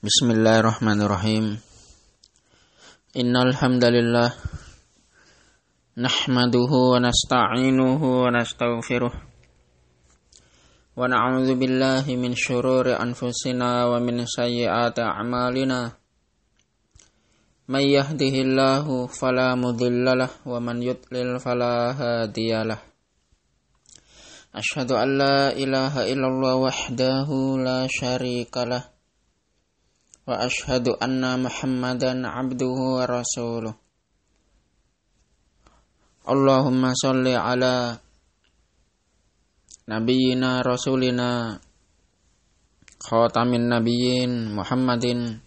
Bismillahirrahmanirrahim. Innal hamdalillah nahmaduhu wa nasta'inuhu wa nastaghfiruh wa na'udzu billahi min syururi anfusina wa min sayyiati a'malina. May yahdihillahu fala mudhillalah wa man yudlil fala hadiyalah. Asyhadu an la ilaha illallah wahdahu la syarikalah wa ashhadu anna Muhammadan abduhu wa rasuluh. Allahumma sholli ala nabiyyina rasulina khatamin nabiyyin Muhammadin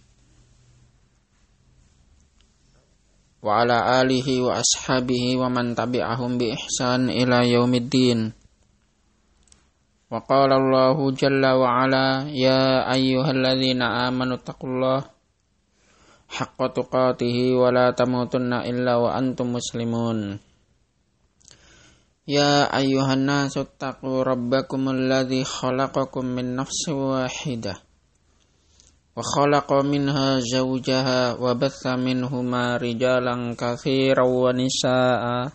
wa ala alihi wa ashabihi wa man tabi'ahum bi ihsan ila yaumiddin. Wa qala Allahu jalla wa ala ya ayyuhalladzina amanu taqullaha haqqa tuqatih wa la tamutunna illa wa antum muslimun. Ya ayyuhan nasu taqu rabbakumul ladzi khalaqakum min nafsin wahidah wa khalaqa minha zawjaha wa batha minhuma rijalan katsiran wa nisaa'a.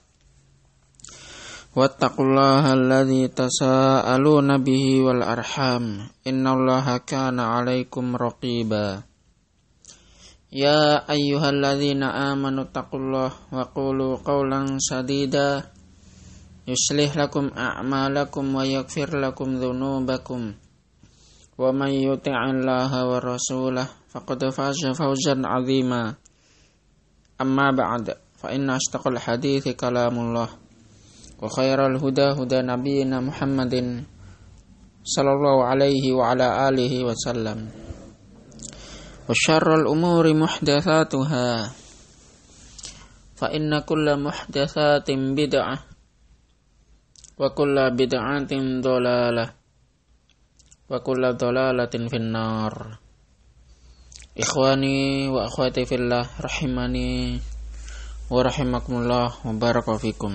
Wattaqullaha alladzi tasaaluna bihi wal arham innallaha kana 'alaikum raqiba. Ya ayyuhalladzina amanu taqullaha wa qulu qawlan sadida yuslih lakum a'malakum wa yaghfir lakum dhunubakum wa may yuti'illaha wa rasulahu faqad faza fawzan 'azima. Amma ba'd, fa inna ashtaqal hadithi kalamullah wa khairal huda huda nabiyyina Muhammadin sallallahu alaihi wa ala alihi wa sallam. Wa syarrul umuri muhdatsatuha fa inna kulla muhdatsatin bid'ah wa kulla bid'atin dhalalah wa kulla dhalalatin finnar. Ikhwani wa akhwati fillah rahimani wa rahimakumullah wa baraka fikum.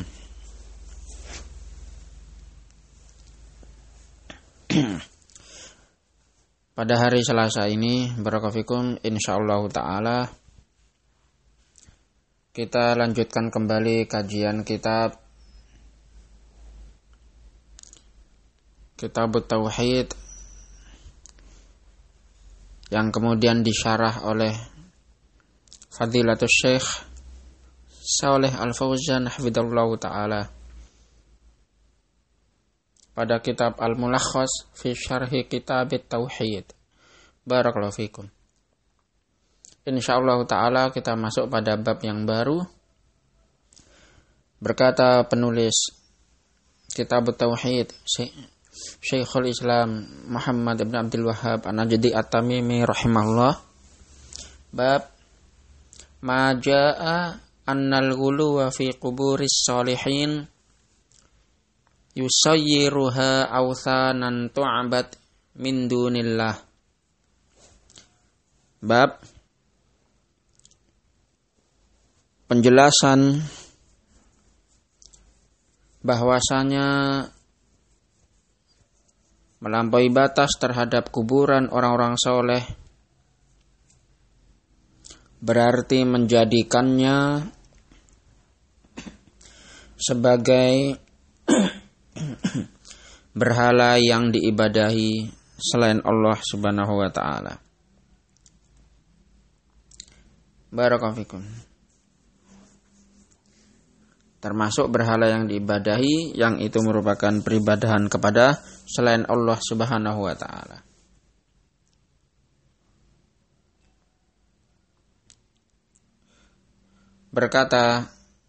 Pada hari Selasa ini, barakafikum, insyaallah ta'ala kita lanjutkan kembali kajian kitab Tauhid yang kemudian disyarah oleh Fadilatul Syekh Shalih Al-Fauzan hafidhallahu ta'ala pada kitab Al-Mulakhas fi Syarhi Kitab Tauhid. Barakallahu fikum. Insyaallah ta'ala kita masuk pada bab yang baru. Berkata penulis Kitab Tauhid Syekhul Islam Muhammad ibn Abdul Wahhab An-Najdi At-Tamimi rahimahullah, bab ma jaa annal ghuluwa fi quburis sholihin yusayyiruha awthanan tu'abad min dunillah. Bab penjelasan bahwasanya melampaui batas terhadap kuburan orang-orang soleh berarti menjadikannya sebagai berhala yang diibadahi selain Allah Subhanahu wa ta'ala. Barakallahu. Termasuk berhala yang diibadahi yang itu merupakan peribadahan kepada selain Allah Subhanahu wa ta'ala. Berkata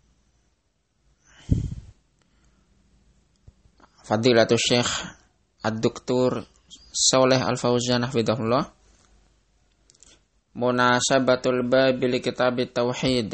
Fadilatul Syekh Ad-Doktor Shalih Al-Fauzan hafidhahullah, munasabatul bab li kitab tauhid.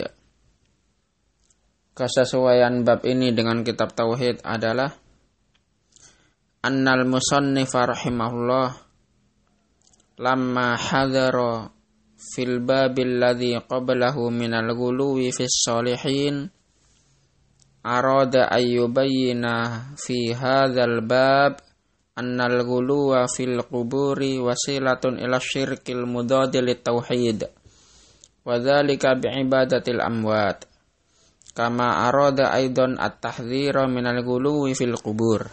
Kesesuaian bab ini dengan kitab tauhid adalah annal musannif rahimahullah lamma hadara fil babil ladzi qablahu minal ghuluwi fis sholihin arada ayyubayyina fi hadzal bab annal ghuluwa fil quburi wasilatun ila syirkil mudadi lit tauhid wa dzalika bi ibadatil amwat kama arada aidan at-tahdhira minal ghuluwi fil qubur.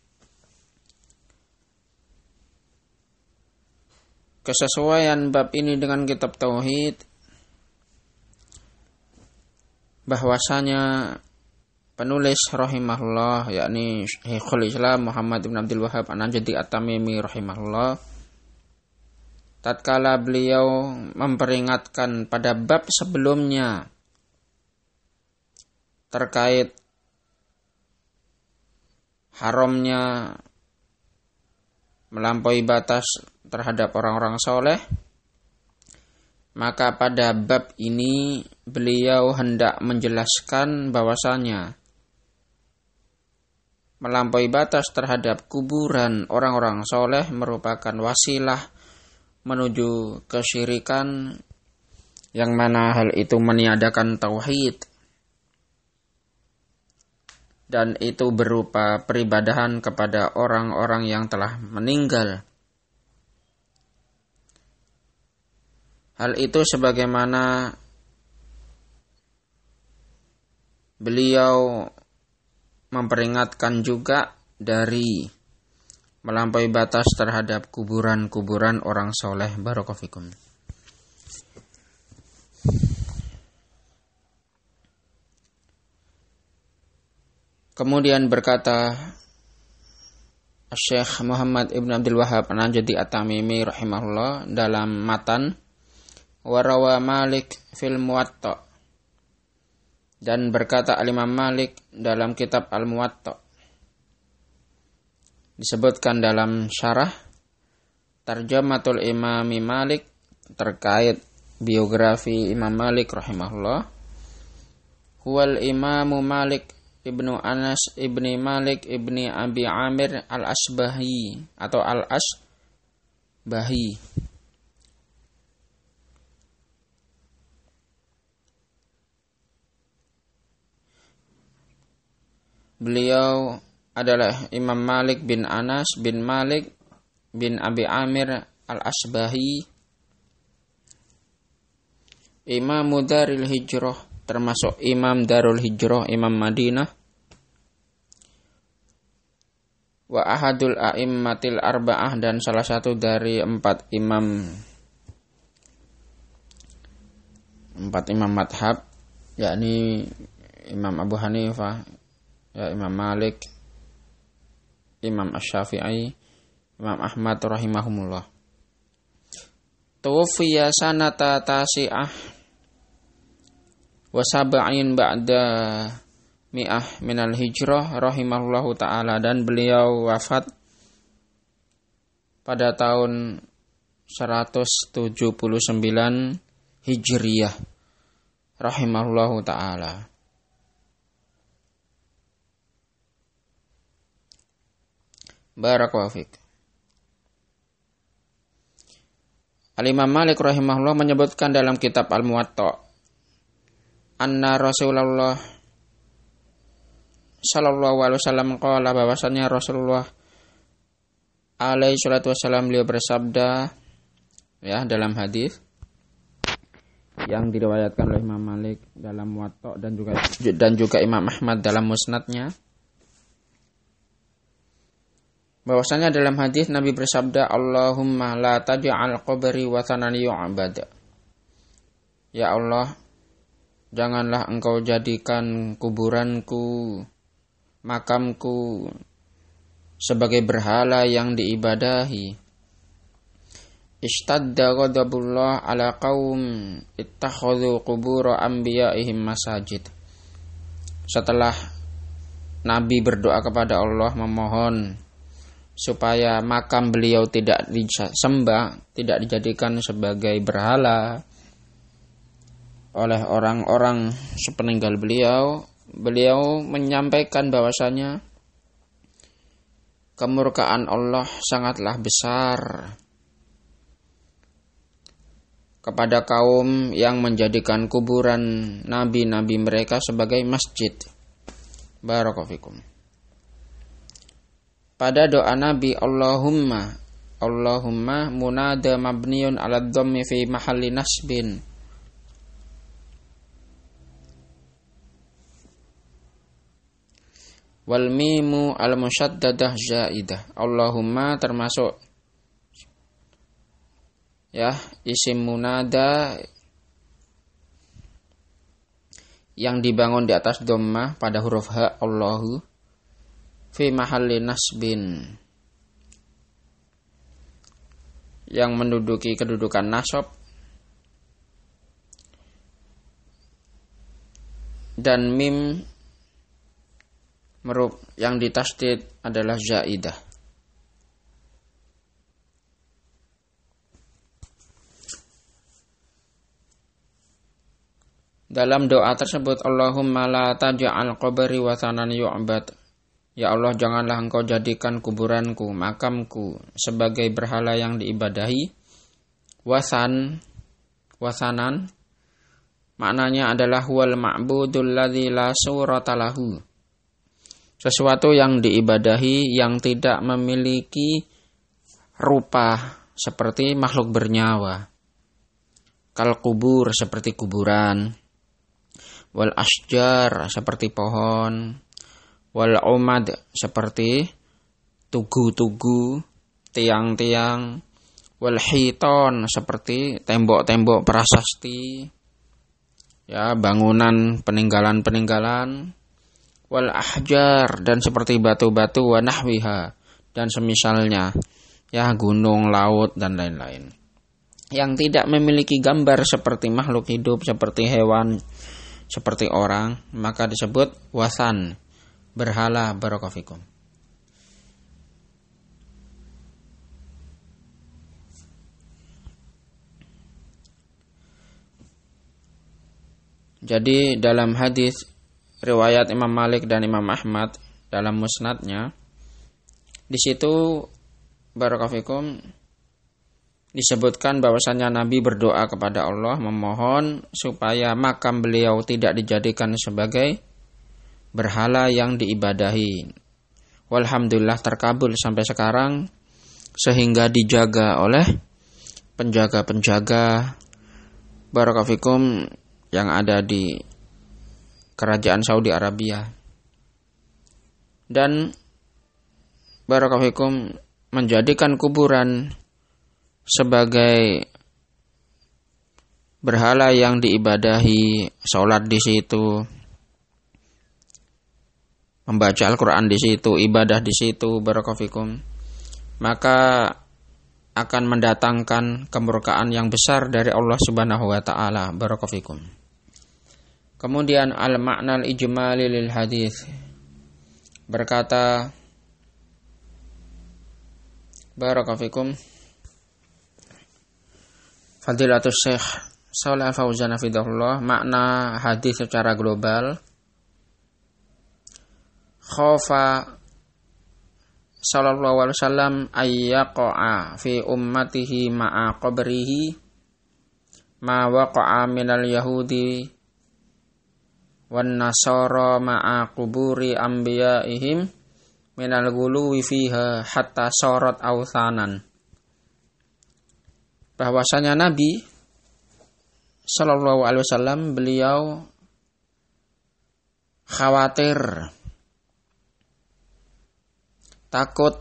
Kesesuaian bab ini dengan kitab tauhid bahwasanya penulis rahimahullah yakni Syekhul Islam Muhammad bin Abdul Wahhab An-Najdi At-Tamimi rahimahullah tatkala beliau memperingatkan pada bab sebelumnya terkait haramnya melampaui batas terhadap orang-orang soleh, maka pada bab ini beliau hendak menjelaskan bahwasanya melampaui batas terhadap kuburan orang-orang soleh merupakan wasilah menuju kesyirikan yang mana hal itu meniadakan tauhid dan itu berupa peribadahan kepada orang-orang yang telah meninggal. Hal itu sebagaimana beliau memperingatkan juga dari melampaui batas terhadap kuburan-kuburan orang soleh. Barakallahu fikum. Kemudian berkata Syekh Muhammad ibn Abdul Wahhab An-Najdi At-Tamimi rahimahullah dalam matan warawa Malik fil Muwatta, dan berkata Al-Imam Malik dalam kitab Al-Muwatta, disebutkan dalam syarah Tarjamatul Imami Malik terkait biografi Imam Malik rahimahullah, huwal Imamu Malik ibnu Anas ibni Malik ibni Abi Amir al-Asbahi atau al-Asbahi. Beliau adalah Imam Malik bin Anas bin Malik bin Abi Amir al-Asbahi, Imam Darul Hijrah, termasuk Imam Darul Hijrah, Imam Madinah, wa ahadul a'immatil arba'ah, dan salah satu dari empat imam madhab, yakni Imam Abu Hanifah, ya Imam Malik, Imam Asy-Syafi'i, Imam Ahmad rahimahumullah. Tuwfiya sanata tasi'ah wa sab'in ba'da mi'ah minal hijrah rahimahullahu ta'ala, dan beliau wafat pada tahun 179 Hijriyah rahimahullahu ta'ala. Barakallahu fiik. Al-Imam Malik rahimahullah menyebutkan dalam kitab Al-Muwatta, anna Rasulullah sallallahu alaihi wasallam qala, bahwasanya Rasulullah alaihi salatu wasallam beliau bersabda, ya, dalam hadis yang diriwayatkan oleh Imam Malik dalam Muwatta dan juga Imam Ahmad dalam Musnadnya, bahwasanya dalam hadis Nabi bersabda, Allahumma la taj'al qabri wathanan yu'bad. Ya Allah, janganlah engkau jadikan kuburanku, makamku sebagai berhala yang diibadahi. Ishtadda ghadabullah ala qaum ittakhadhu qubur anbiya'ihim masajid. Setelah Nabi berdoa kepada Allah memohon supaya makam beliau tidak disembah, tidak dijadikan sebagai berhala oleh orang-orang sepeninggal beliau, beliau menyampaikan bahwasanya kemurkaan Allah sangatlah besar kepada kaum yang menjadikan kuburan nabi-nabi mereka sebagai masjid. Barakallahu fikum. pada doa Nabi Allahumma munada mabniun ala dhammi fi mahalli nasbin. Wal mimu al musyaddadah zaidah. Allahumma termasuk ya isim munada yang dibangun di atas dhammah pada huruf ha, Allahu, fi mahalli nasbin, yang menduduki kedudukan nasab, dan mim yang ditasdid adalah zaidah. Dalam doa tersebut, Allahumma la taj'al qabri wathanan yu'bad. Ya Allah, janganlah engkau jadikan kuburanku, makamku sebagai berhala yang diibadahi. Wasanan maknanya adalah huwal ma'budul ladzi la surata lahu. Sesuatu yang diibadahi yang tidak memiliki rupa seperti makhluk bernyawa. Kal kubur seperti kuburan. Wal asjar seperti pohon, wal umad seperti tugu-tugu, tiang-tiang, wal hiton seperti tembok-tembok prasasti, ya bangunan peninggalan-peninggalan, wal ahjar dan seperti batu-batu wa nahwiha dan semisalnya, ya gunung, laut dan lain-lain. Yang tidak memiliki gambar seperti makhluk hidup, seperti hewan, seperti orang, maka disebut wasan, berhala. Barakallahu fikum. Jadi dalam hadis riwayat Imam Malik dan Imam Ahmad dalam musnadnya, di situ barakallahu fikum disebutkan bahwasannya Nabi berdoa kepada Allah memohon supaya makam beliau tidak dijadikan sebagai berhala yang diibadahi. Walhamdulillah terkabul sampai sekarang, sehingga dijaga oleh penjaga-penjaga barakallahu fikum yang ada di kerajaan Saudi Arabia. Dan barakallahu fikum menjadikan kuburan sebagai berhala yang diibadahi, sholat di situ, membaca Al-Quran di situ, ibadah di situ, barakallahu fikum, maka akan mendatangkan kemurkaan yang besar dari Allah Subhanahu wa taala. Barakallahu fikum. Kemudian al-ma'na al-ijmali lil hadis, berkata barakallahu fikum Fadilatus Syekh Shalih Al-Fauzan hafizahullah, makna hadis secara global, khofa sallallahu alaihi wasallam ayyaqa'a fi ummatihi ma'a qabrihi ma waqa'a minal yahudi wan nasara ma'a quburi anbiya'ihim minal ghuluwi fiha hatta sarat awthanan. Bahwasanya Nabi Sallallahu Alaihi Wasallam beliau khawatir, takut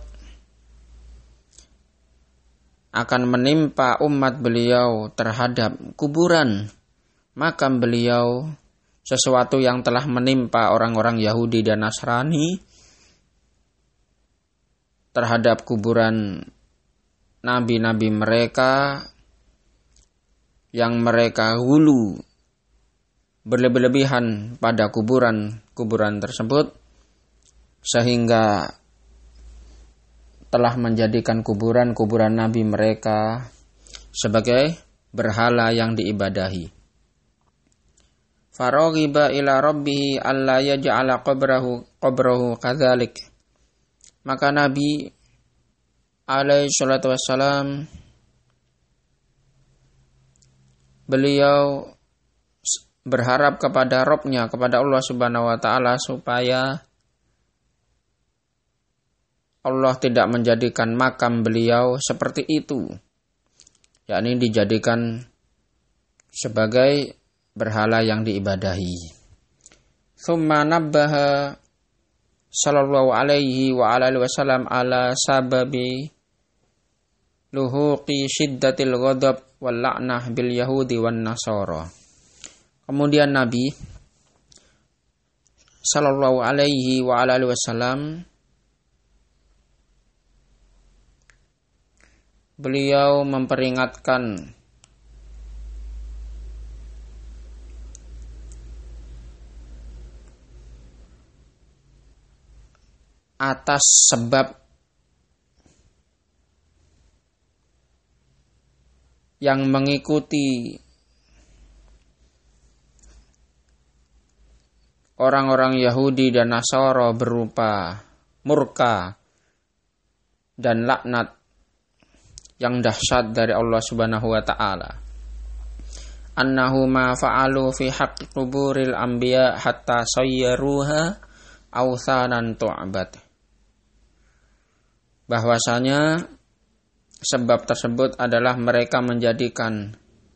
akan menimpa umat beliau terhadap kuburan makam beliau, sesuatu yang telah menimpa orang-orang Yahudi dan Nasrani terhadap kuburan nabi-nabi mereka yang mereka hulu berlebih-lebihan pada kuburan tersebut, sehingga telah menjadikan kuburan nabi mereka sebagai berhala yang diibadahi. Faraghiba ila rabbih alla yaj'ala qabrahu kadzalik. Maka Nabi alaihi salatu wassalam beliau berharap kepada Rabb-Nya, kepada Allah Subhanahu wa taala, supaya Allah tidak menjadikan makam beliau seperti itu, yakni dijadikan sebagai berhala yang diibadahi. Tsumma nabbaha sallallahu alaihi wa alihi wasallam ala sababi luhuqi syiddatil ghadab wal la'nah bil yahudi wan nasara. Kemudian Nabi sallallahu alaihi wa alihi wasallam beliau memperingatkan atas sebab yang mengikuti orang-orang Yahudi dan Nasara berupa murka dan laknat yang dahsyat dari Allah Subhanahu wa taala. Annahu ma fa'alu fi haqqi quburil anbiya hatta sayyaruha awthanan tu'bad. Bahwasanya sebab tersebut adalah mereka menjadikan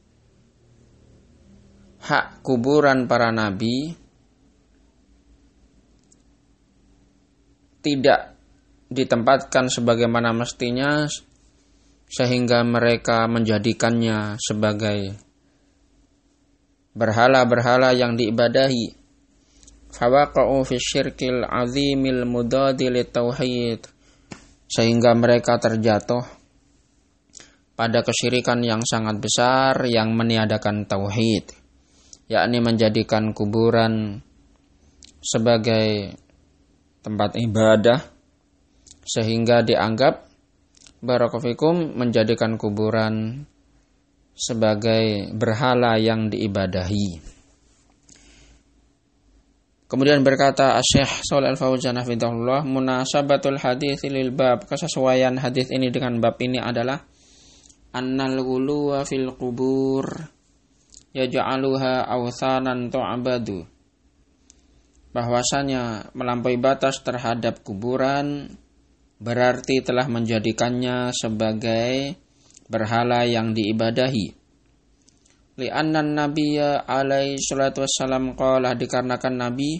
hak kuburan para nabi tidak ditempatkan sebagaimana mestinya, sehingga mereka menjadikannya sebagai berhala-berhala yang diibadahi. Fawaqa'u fi syirkil azimil mudadi litauhid, sehingga mereka terjatuh pada kesyirikan yang sangat besar yang meniadakan tauhid, yakni menjadikan kuburan sebagai tempat ibadah, sehingga dianggap barakofikum menjadikan kuburan sebagai berhala yang diibadahi. Kemudian berkata Syekh Shalih Al-Fauzan hafizahullah, munasabatul hadits lil bab, kesesuaian hadis ini dengan bab ini adalah annal ghuluwa fil qubur yaj'aluha awthanan tu'badu, bahwasanya melampaui batas terhadap kuburan berarti telah menjadikannya sebagai berhala yang diibadahi. Li'annan nabiyya alaihi salatu wassalam qala, dikarenakan Nabi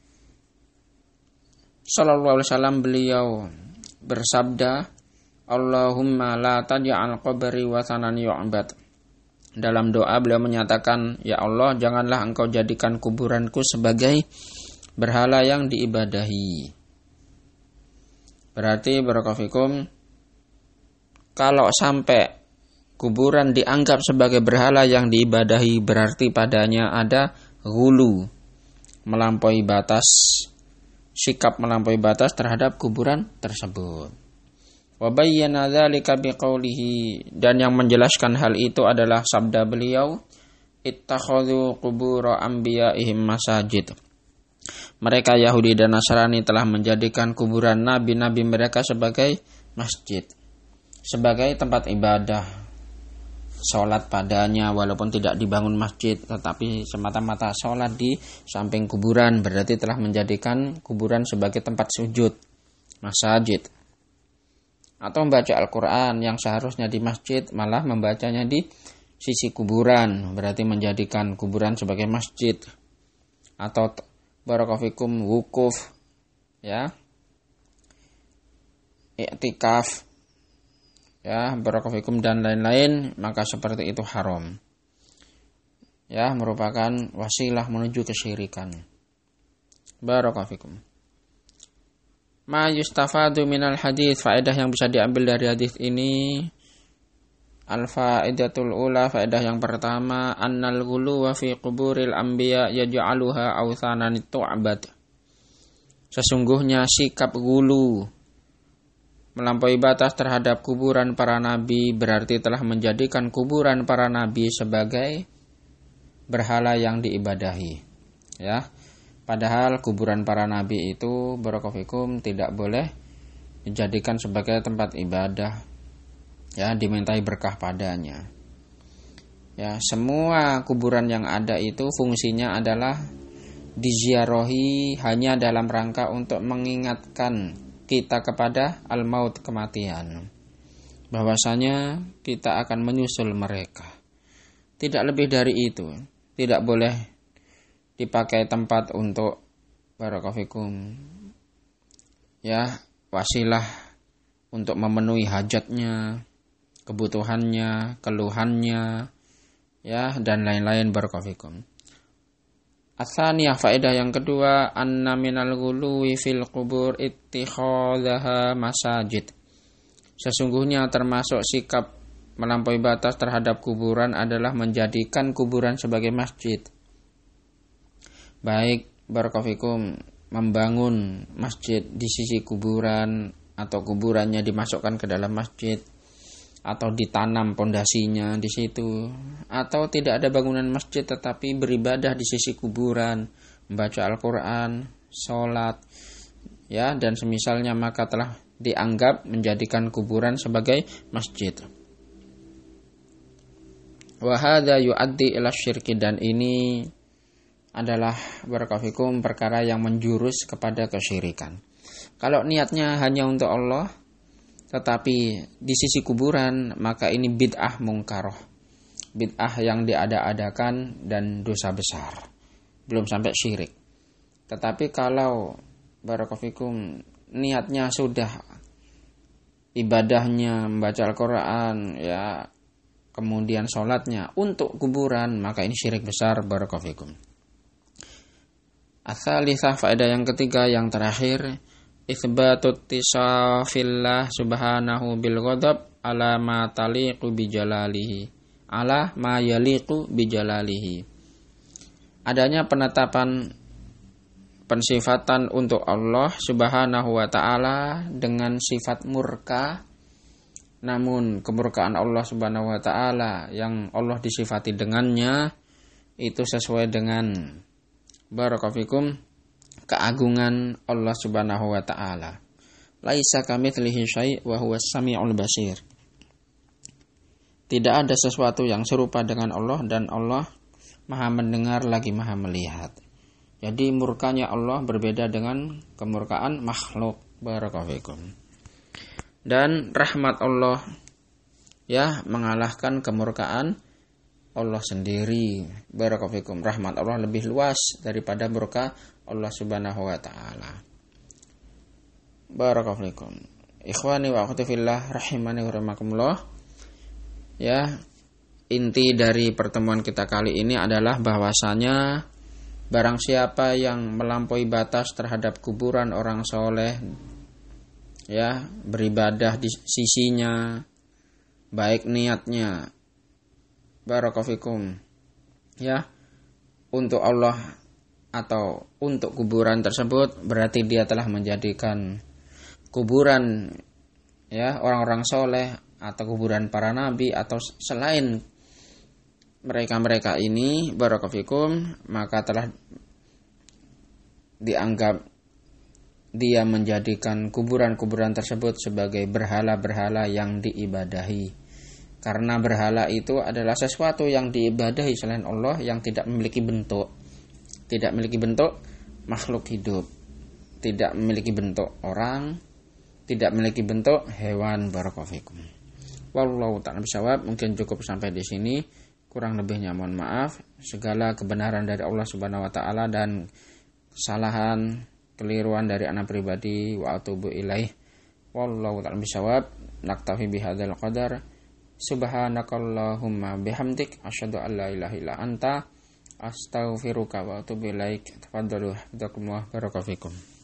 sallallahu alaihi wasallam beliau bersabda, Allahumma la taj'al qabri wathanan yu'bad. Dalam doa beliau menyatakan, ya Allah, janganlah engkau jadikan kuburanku sebagai berhala yang diibadahi. Berarti barakallahu, kalau sampai kuburan dianggap sebagai berhala yang diibadahi, berarti padanya ada ghulu, melampaui batas, sikap melampaui batas terhadap kuburan tersebut. Wa bayyana dzalika biqaulihi, dan yang menjelaskan hal itu adalah sabda beliau, ittakhadhu qubur anbiya'ihim masajid. Mereka Yahudi dan Nasrani telah menjadikan kuburan nabi-nabi mereka sebagai masjid, sebagai tempat ibadah, sholat padanya walaupun tidak dibangun masjid, tetapi semata-mata sholat di samping kuburan, berarti telah menjadikan kuburan sebagai tempat sujud, masajid. Atau membaca Al-Quran yang seharusnya di masjid malah membacanya di sisi kuburan, berarti menjadikan kuburan sebagai masjid. Atau barakallahu wukuf, ya, i'tikaf, ya, barakallahu dan lain-lain, maka seperti itu haram, ya, merupakan wasilah menuju kesyirikan. Barakallahu. Ma yustafadu minal hadis, faedah yang bisa diambil dari hadis ini. Al-faidatul ula, faedah yang pertama, annal ghuluwa fi quburil anbiya yaj'aluha awthanan tu'bad. Sesungguhnya sikap ghulu, melampaui batas terhadap kuburan para nabi, berarti telah menjadikan kuburan para nabi sebagai berhala yang diibadahi, ya. Padahal kuburan para nabi itu barakallahu tidak boleh dijadikan sebagai tempat ibadah, ya, dimintai berkah padanya. Ya, semua kuburan yang ada itu fungsinya adalah diziarahi hanya dalam rangka untuk mengingatkan kita kepada al-maut, kematian. Bahwasanya kita akan menyusul mereka. Tidak lebih dari itu. Tidak boleh dipakai tempat untuk barakallahu ya, wasilah untuk memenuhi hajatnya, kebutuhannya, keluhannya, ya, dan lain-lain barakallahu. Atsaniyah, faedah yang kedua, anna minal ghuluwi fil qubur ittikhadhaha masajid. Sesungguhnya termasuk sikap melampaui batas terhadap kuburan adalah menjadikan kuburan sebagai masjid. Baik barakallahu membangun masjid di sisi kuburan, atau kuburannya dimasukkan ke dalam masjid, atau ditanam pondasinya di situ, atau tidak ada bangunan masjid tetapi beribadah di sisi kuburan, membaca Al-Qur'an, sholat, ya, dan semisalnya, maka telah dianggap menjadikan kuburan sebagai masjid. Wa hadza yuaddi ila syirki, dan ini adalah barakallahu perkara yang menjurus kepada kesyirikan. Kalau niatnya hanya untuk Allah tetapi di sisi kuburan, maka ini bid'ah mungkaroh, bid'ah yang diada-adakan dan dosa besar, belum sampai syirik. Tetapi kalau barakallahu niatnya sudah ibadahnya membaca Al-Qur'an, ya, kemudian sholatnya untuk kuburan, maka ini syirik besar barakallahu. Ats-tsalitsah, faedah yang ketiga yang terakhir, itsbatut tisafillah subhanahu bil ghadab ala ma taliqu bi jalalihi, ala ma yaliqu bi jalalihi. Adanya penetapan pensifatan untuk Allah Subhanahu wa taala dengan sifat murka, namun kemurkaan Allah Subhanahu wa taala yang Allah disifati dengannya itu sesuai dengan barakallahu keagungan Allah Subhanahu wa taala. Laisa kamitslihi syai' wa huwas samiul basir. Tidak ada sesuatu yang serupa dengan Allah, dan Allah Maha mendengar lagi Maha melihat. Jadi murkanya Allah berbeda dengan kemurkaan makhluk barakallahu. Dan rahmat Allah, ya, mengalahkan kemurkaan Allah sendiri barakallahu. Rahmat Allah lebih luas daripada murka Allah Subhanahu wa taala. Barakallahu. Ikhwani wa akhwati fillah rahimani wa rahimakumullah. Ya, inti dari pertemuan kita kali ini adalah bahwasanya barang siapa yang melampaui batas terhadap kuburan orang soleh, ya, beribadah di sisinya, baik niatnya barakallahu, ya, untuk Allah atau untuk kuburan tersebut, berarti dia telah menjadikan kuburan, ya, orang-orang soleh atau kuburan para nabi atau selain mereka-mereka ini barakallahu, maka telah dianggap dia menjadikan kuburan-kuburan tersebut sebagai berhala-berhala yang diibadahi. Karena berhala itu adalah sesuatu yang diibadahi selain Allah, yang tidak memiliki bentuk. Tidak memiliki bentuk makhluk hidup. Tidak memiliki bentuk orang. Tidak memiliki bentuk hewan barakallahu. Wallahu ta'ala bishawab. Mungkin cukup sampai di sini. Kurang lebihnya mohon maaf. Segala kebenaran dari Allah Subhanahu wa taala dan kesalahan, keliruan dari anak pribadi, wa atubu ilaih. Wallahu ta'ala bishawab. Naktafi bihadzal qadar. Subhanakallahumma bihamdik asyhadu an la ilaha illa anta astaghfiruka wa atubu ilaik. Tafadhalu, jazakumullah barakallahu fikum.